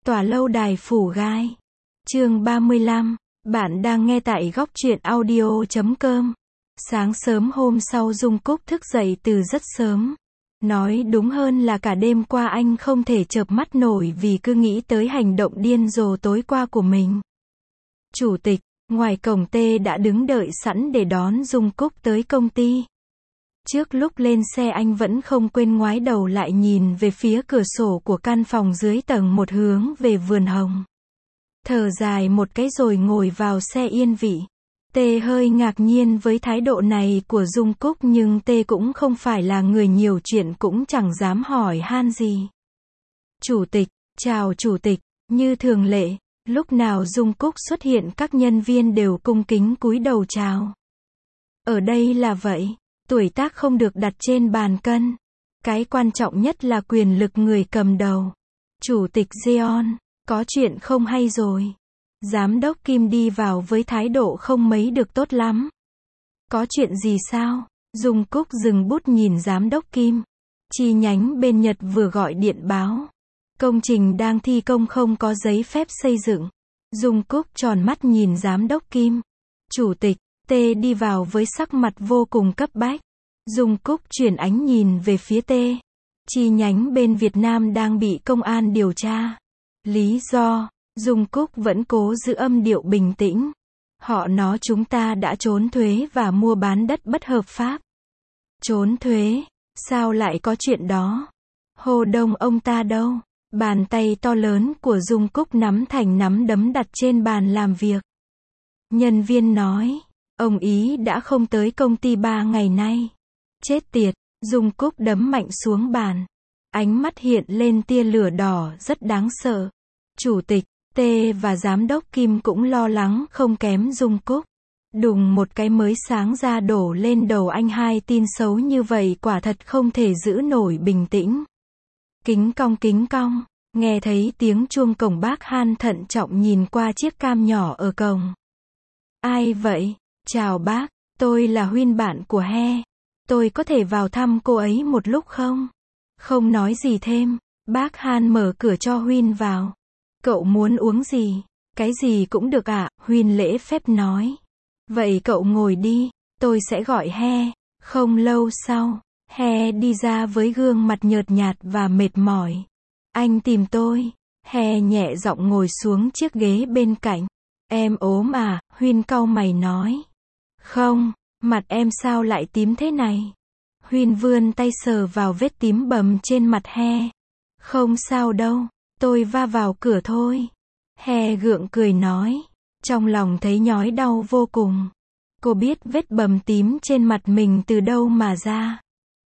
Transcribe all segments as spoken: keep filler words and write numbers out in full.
Tòa lâu đài phủ gai. Chương ba mươi lăm. Bạn đang nghe tại góc truyện audio chấm com. Sáng sớm hôm sau Dung Cúc thức dậy từ rất sớm. Nói đúng hơn là cả đêm qua anh không thể chợp mắt nổi vì cứ nghĩ tới hành động điên rồ tối qua của mình. Chủ tịch, ngoài cổng T đã đứng đợi sẵn để đón Dung Cúc tới công ty. Trước lúc lên xe anh vẫn không quên ngoái đầu lại nhìn về phía cửa sổ của căn phòng dưới tầng một hướng về vườn hồng. Thở dài một cái rồi ngồi vào xe yên vị. T hơi ngạc nhiên với thái độ này của Dung Cúc nhưng T cũng không phải là người nhiều chuyện cũng chẳng dám hỏi han gì. Chủ tịch, chào chủ tịch, như thường lệ, lúc nào Dung Cúc xuất hiện các nhân viên đều cung kính cúi đầu chào. Ở đây là vậy. Tuổi tác không được đặt trên bàn cân. Cái quan trọng nhất là quyền lực người cầm đầu. Chủ tịch Jeon, có chuyện không hay rồi. Giám đốc Kim đi vào với thái độ không mấy được tốt lắm. Có chuyện gì sao? Dung Cúc dừng bút nhìn giám đốc Kim. Chi nhánh bên Nhật vừa gọi điện báo. Công trình đang thi công không có giấy phép xây dựng. Dung Cúc tròn mắt nhìn giám đốc Kim. Chủ tịch, T đi vào với sắc mặt vô cùng cấp bách. Dung Cúc chuyển ánh nhìn về phía T. Chi nhánh bên Việt Nam đang bị công an điều tra. Lý do, Dung Cúc vẫn cố giữ âm điệu bình tĩnh. Họ nói chúng ta đã trốn thuế và mua bán đất bất hợp pháp. Trốn thuế? Sao lại có chuyện đó? Hồ Đông ông ta đâu? Bàn tay to lớn của Dung Cúc nắm thành nắm đấm đặt trên bàn làm việc. Nhân viên nói, ông ý đã không tới công ty ba ngày nay. Chết tiệt, Dung Cúc đấm mạnh xuống bàn. Ánh mắt hiện lên tia lửa đỏ rất đáng sợ. Chủ tịch, T và giám đốc Kim cũng lo lắng không kém Dung Cúc. Đùng một cái mới sáng ra đổ lên đầu anh hai tin xấu như vậy quả thật không thể giữ nổi bình tĩnh. Kính cong kính cong, nghe thấy tiếng chuông cổng bác Han thận trọng nhìn qua chiếc cam nhỏ ở cổng. Ai vậy? Chào bác, tôi là Huyên bạn của He. Tôi có thể vào thăm cô ấy một lúc không? Không nói gì thêm, bác Han mở cửa cho Huyên vào. Cậu muốn uống gì? Cái gì cũng được ạ, à? Huyên lễ phép nói. Vậy cậu ngồi đi, tôi sẽ gọi He. Không lâu sau, He đi ra với gương mặt nhợt nhạt và mệt mỏi. Anh tìm tôi. He nhẹ giọng ngồi xuống chiếc ghế bên cạnh. Em ốm à? Huyên cau mày nói. Không. Mặt em sao lại tím thế này? Huyên vươn tay sờ vào vết tím bầm trên mặt He. Không sao đâu, tôi va vào cửa thôi. He gượng cười nói. Trong lòng thấy nhói đau vô cùng. Cô biết vết bầm tím trên mặt mình từ đâu mà ra.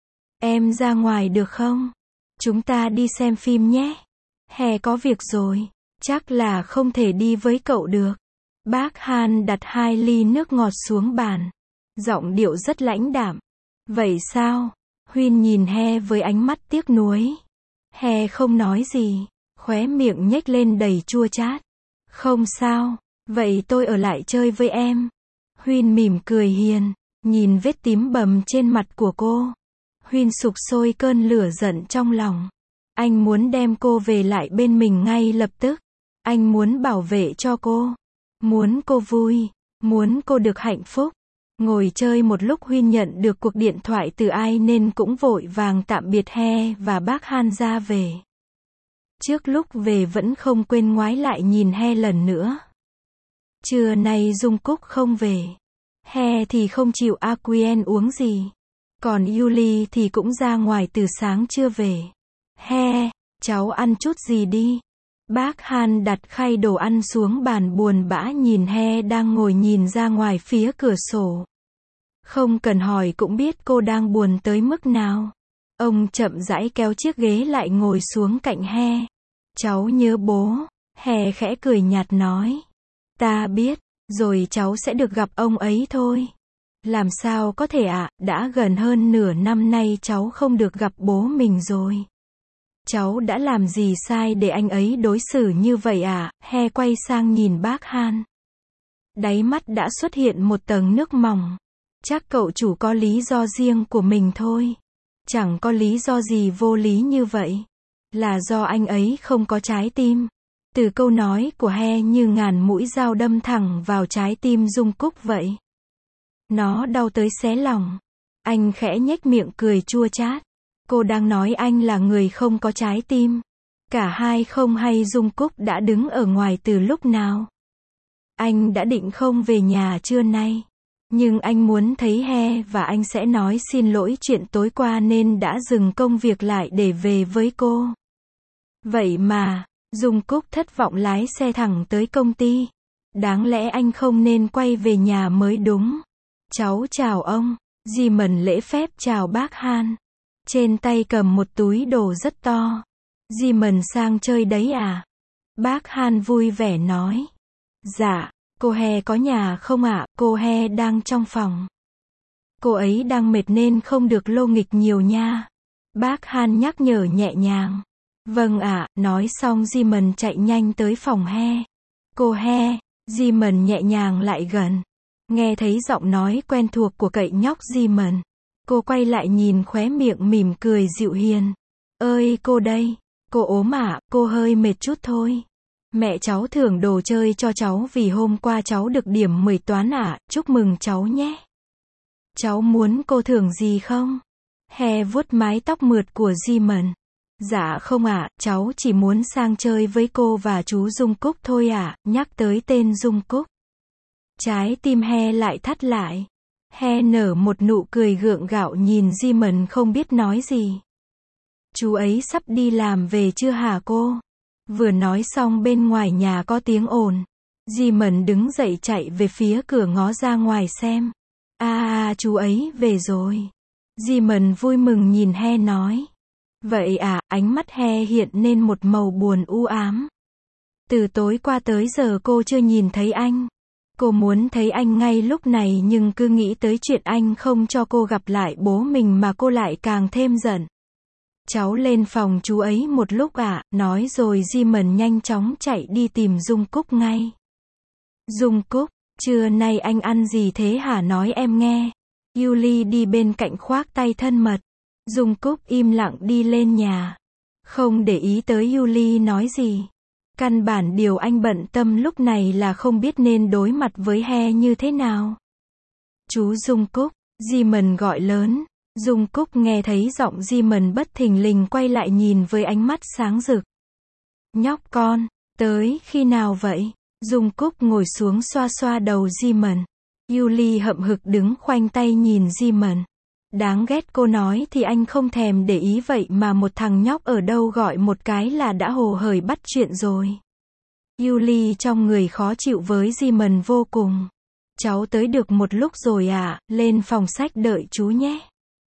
Em ra ngoài được không? Chúng ta đi xem phim nhé. He có việc rồi. Chắc là không thể đi với cậu được. Bác Han đặt hai ly nước ngọt xuống bàn. Giọng điệu rất lãnh đạm. Vậy sao? Huyên nhìn He với ánh mắt tiếc nuối. He không nói gì, khóe miệng nhếch lên đầy chua chát. Không sao, vậy tôi ở lại chơi với em. Huyên mỉm cười hiền, nhìn vết tím bầm trên mặt của cô. Huyên sục sôi cơn lửa giận trong lòng. Anh muốn đem cô về lại bên mình ngay lập tức. Anh muốn bảo vệ cho cô. Muốn cô vui. Muốn cô được hạnh phúc. Ngồi chơi một lúc Huyên nhận được cuộc điện thoại từ ai nên cũng vội vàng tạm biệt He và bác Han ra về. Trước lúc về vẫn không quên ngoái lại nhìn He lần nữa. Trưa nay Dung Cúc không về. He thì không chịu Aquien uống gì. Còn Yuli thì cũng ra ngoài từ sáng chưa về. He, cháu ăn chút gì đi. Bác Han đặt khay đồ ăn xuống bàn buồn bã nhìn He đang ngồi nhìn ra ngoài phía cửa sổ. Không cần hỏi cũng biết cô đang buồn tới mức nào. Ông chậm rãi kéo chiếc ghế lại ngồi xuống cạnh He. Cháu nhớ bố. He khẽ cười nhạt nói. Ta biết, rồi cháu sẽ được gặp ông ấy thôi. Làm sao có thể ạ, à? Đã gần hơn nửa năm nay cháu không được gặp bố mình rồi. Cháu đã làm gì sai để anh ấy đối xử như vậy à? He quay sang nhìn bác Han. Đáy mắt đã xuất hiện một tầng nước mỏng. Chắc cậu chủ có lý do riêng của mình thôi. Chẳng có lý do gì vô lý như vậy. Là do anh ấy không có trái tim. Từ câu nói của He như ngàn mũi dao đâm thẳng vào trái tim Dung Cúc vậy. Nó đau tới xé lòng. Anh khẽ nhếch miệng cười chua chát. Cô đang nói anh là người không có trái tim. Cả hai không hay Dung Cúc đã đứng ở ngoài từ lúc nào. Anh đã định không về nhà trưa nay. Nhưng anh muốn thấy He và anh sẽ nói xin lỗi chuyện tối qua nên đã dừng công việc lại để về với cô. Vậy mà, Dung Cúc thất vọng lái xe thẳng tới công ty. Đáng lẽ anh không nên quay về nhà mới đúng. Cháu chào ông. Di Mần lễ phép chào bác Han. Trên tay cầm một túi đồ rất to. Di Mần sang chơi đấy à? Bác Han vui vẻ nói. Dạ, cô He có nhà không ạ? Cô He đang trong phòng. Cô ấy đang mệt nên không được lô nghịch nhiều nha. Bác Han nhắc nhở nhẹ nhàng. Vâng ạ, nói xong Di Mần chạy nhanh tới phòng He. Cô He, Di Mần nhẹ nhàng lại gần. Nghe thấy giọng nói quen thuộc của cậy nhóc Di Mần. Cô quay lại nhìn khóe miệng mỉm cười dịu hiền. Ơi cô đây, cô ốm à, cô hơi mệt chút thôi. Mẹ cháu thưởng đồ chơi cho cháu vì hôm qua cháu được điểm mười toán ạ, chúc mừng cháu nhé. Cháu muốn cô thưởng gì không? He vuốt mái tóc mượt của Di Mần. Dạ không ạ, cháu chỉ muốn sang chơi với cô và chú Dung Cúc thôi ạ, nhắc tới tên Dung Cúc. Trái tim He lại thắt lại. He nở một nụ cười gượng gạo nhìn Di Mần không biết nói gì. Chú ấy sắp đi làm về chưa hả cô? Vừa nói xong bên ngoài nhà có tiếng ồn. Di Mần đứng dậy chạy về phía cửa ngó ra ngoài xem. À, à chú ấy về rồi. Di Mần vui mừng nhìn He nói. Vậy à, ánh mắt He hiện lên một màu buồn u ám. Từ tối qua tới giờ cô chưa nhìn thấy anh. Cô muốn thấy anh ngay lúc này nhưng cứ nghĩ tới chuyện anh không cho cô gặp lại bố mình mà cô lại càng thêm giận. Cháu lên phòng chú ấy một lúc ạ, à, nói rồi Di Mần nhanh chóng chạy đi tìm Dung Cúc ngay. Dung Cúc, trưa nay anh ăn gì thế hả nói em nghe. Yuli đi bên cạnh khoác tay thân mật. Dung Cúc im lặng đi lên nhà. Không để ý tới Yuli nói gì. Căn bản điều anh bận tâm lúc này là không biết nên đối mặt với He như thế nào. Chú Dung Cúc, Di Mần gọi lớn. Dung Cúc nghe thấy giọng Di Mần bất thình lình quay lại nhìn với ánh mắt sáng rực. Nhóc con, tới khi nào vậy? Dung Cúc ngồi xuống xoa xoa đầu Di Mần. Yuli hậm hực đứng khoanh tay nhìn Di Mần. Đáng ghét cô nói thì anh không thèm để ý vậy mà một thằng nhóc ở đâu gọi một cái là đã hồ hởi bắt chuyện rồi. Yuli trong người khó chịu với Di Mần vô cùng. Cháu tới được một lúc rồi à, lên phòng sách đợi chú nhé.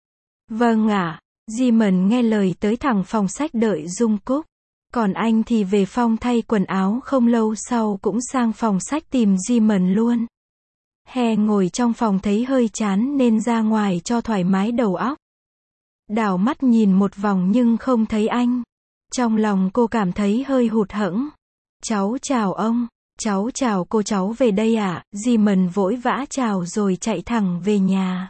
Vâng ạ, à. Di Mần nghe lời tới thẳng phòng sách đợi Dung Cúc. Còn anh thì về phòng thay quần áo không lâu sau cũng sang phòng sách tìm Di Mần luôn. He ngồi trong phòng thấy hơi chán nên ra ngoài cho thoải mái đầu óc. Đảo mắt nhìn một vòng nhưng không thấy anh. Trong lòng cô cảm thấy hơi hụt hẫng. Cháu chào ông, cháu chào cô cháu về đây ạ, à? Di Mần vội vã chào rồi chạy thẳng về nhà.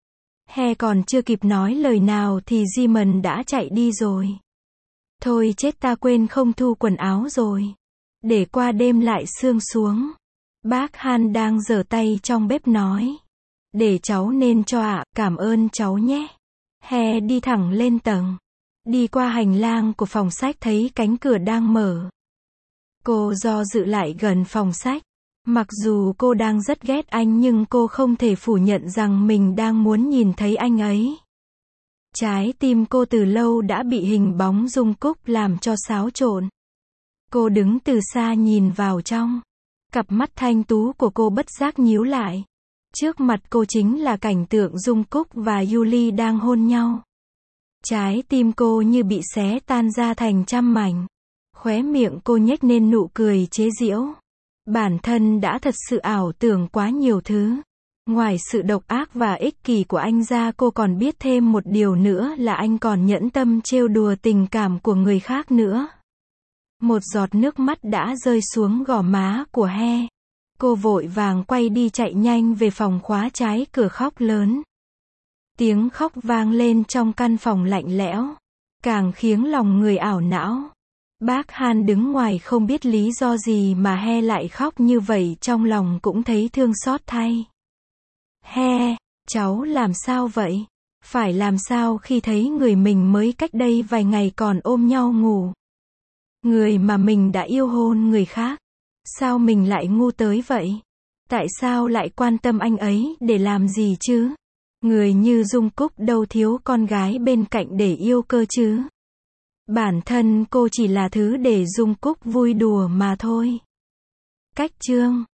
He còn chưa kịp nói lời nào thì Di Mần đã chạy đi rồi. Thôi chết ta quên không thu quần áo rồi. Để qua đêm lại sương xuống. Bác Han đang giở tay trong bếp nói. Để cháu nên cho ạ, à, cảm ơn cháu nhé. He đi thẳng lên tầng. Đi qua hành lang của phòng sách thấy cánh cửa đang mở. Cô do dự lại gần phòng sách. Mặc dù cô đang rất ghét anh nhưng cô không thể phủ nhận rằng mình đang muốn nhìn thấy anh ấy. Trái tim cô từ lâu đã bị hình bóng Dung Cúc làm cho xáo trộn. Cô đứng từ xa nhìn vào trong. Cặp mắt thanh tú của cô bất giác nhíu lại. Trước mặt cô chính là cảnh tượng Dung Cúc và Yuli đang hôn nhau. Trái tim cô như bị xé tan ra thành trăm mảnh. Khóe miệng cô nhếch lên nụ cười chế giễu. Bản thân đã thật sự ảo tưởng quá nhiều thứ. Ngoài sự độc ác và ích kỷ của anh ra cô còn biết thêm một điều nữa là anh còn nhẫn tâm trêu đùa tình cảm của người khác nữa. Một giọt nước mắt đã rơi xuống gò má của He. Cô vội vàng quay đi chạy nhanh về phòng khóa trái cửa khóc lớn. Tiếng khóc vang lên trong căn phòng lạnh lẽo. Càng khiến lòng người ảo não. Bác Han đứng ngoài không biết lý do gì mà He lại khóc như vậy, trong lòng cũng thấy thương xót thay. He, cháu làm sao vậy? Phải làm sao khi thấy người mình mới cách đây vài ngày còn ôm nhau ngủ? Người mà mình đã yêu hôn người khác. Sao mình lại ngu tới vậy? Tại sao lại quan tâm anh ấy để làm gì chứ? Người như Jungkook đâu thiếu con gái bên cạnh để yêu cơ chứ? Bản thân cô chỉ là thứ để Jungkook vui đùa mà thôi. Cách chương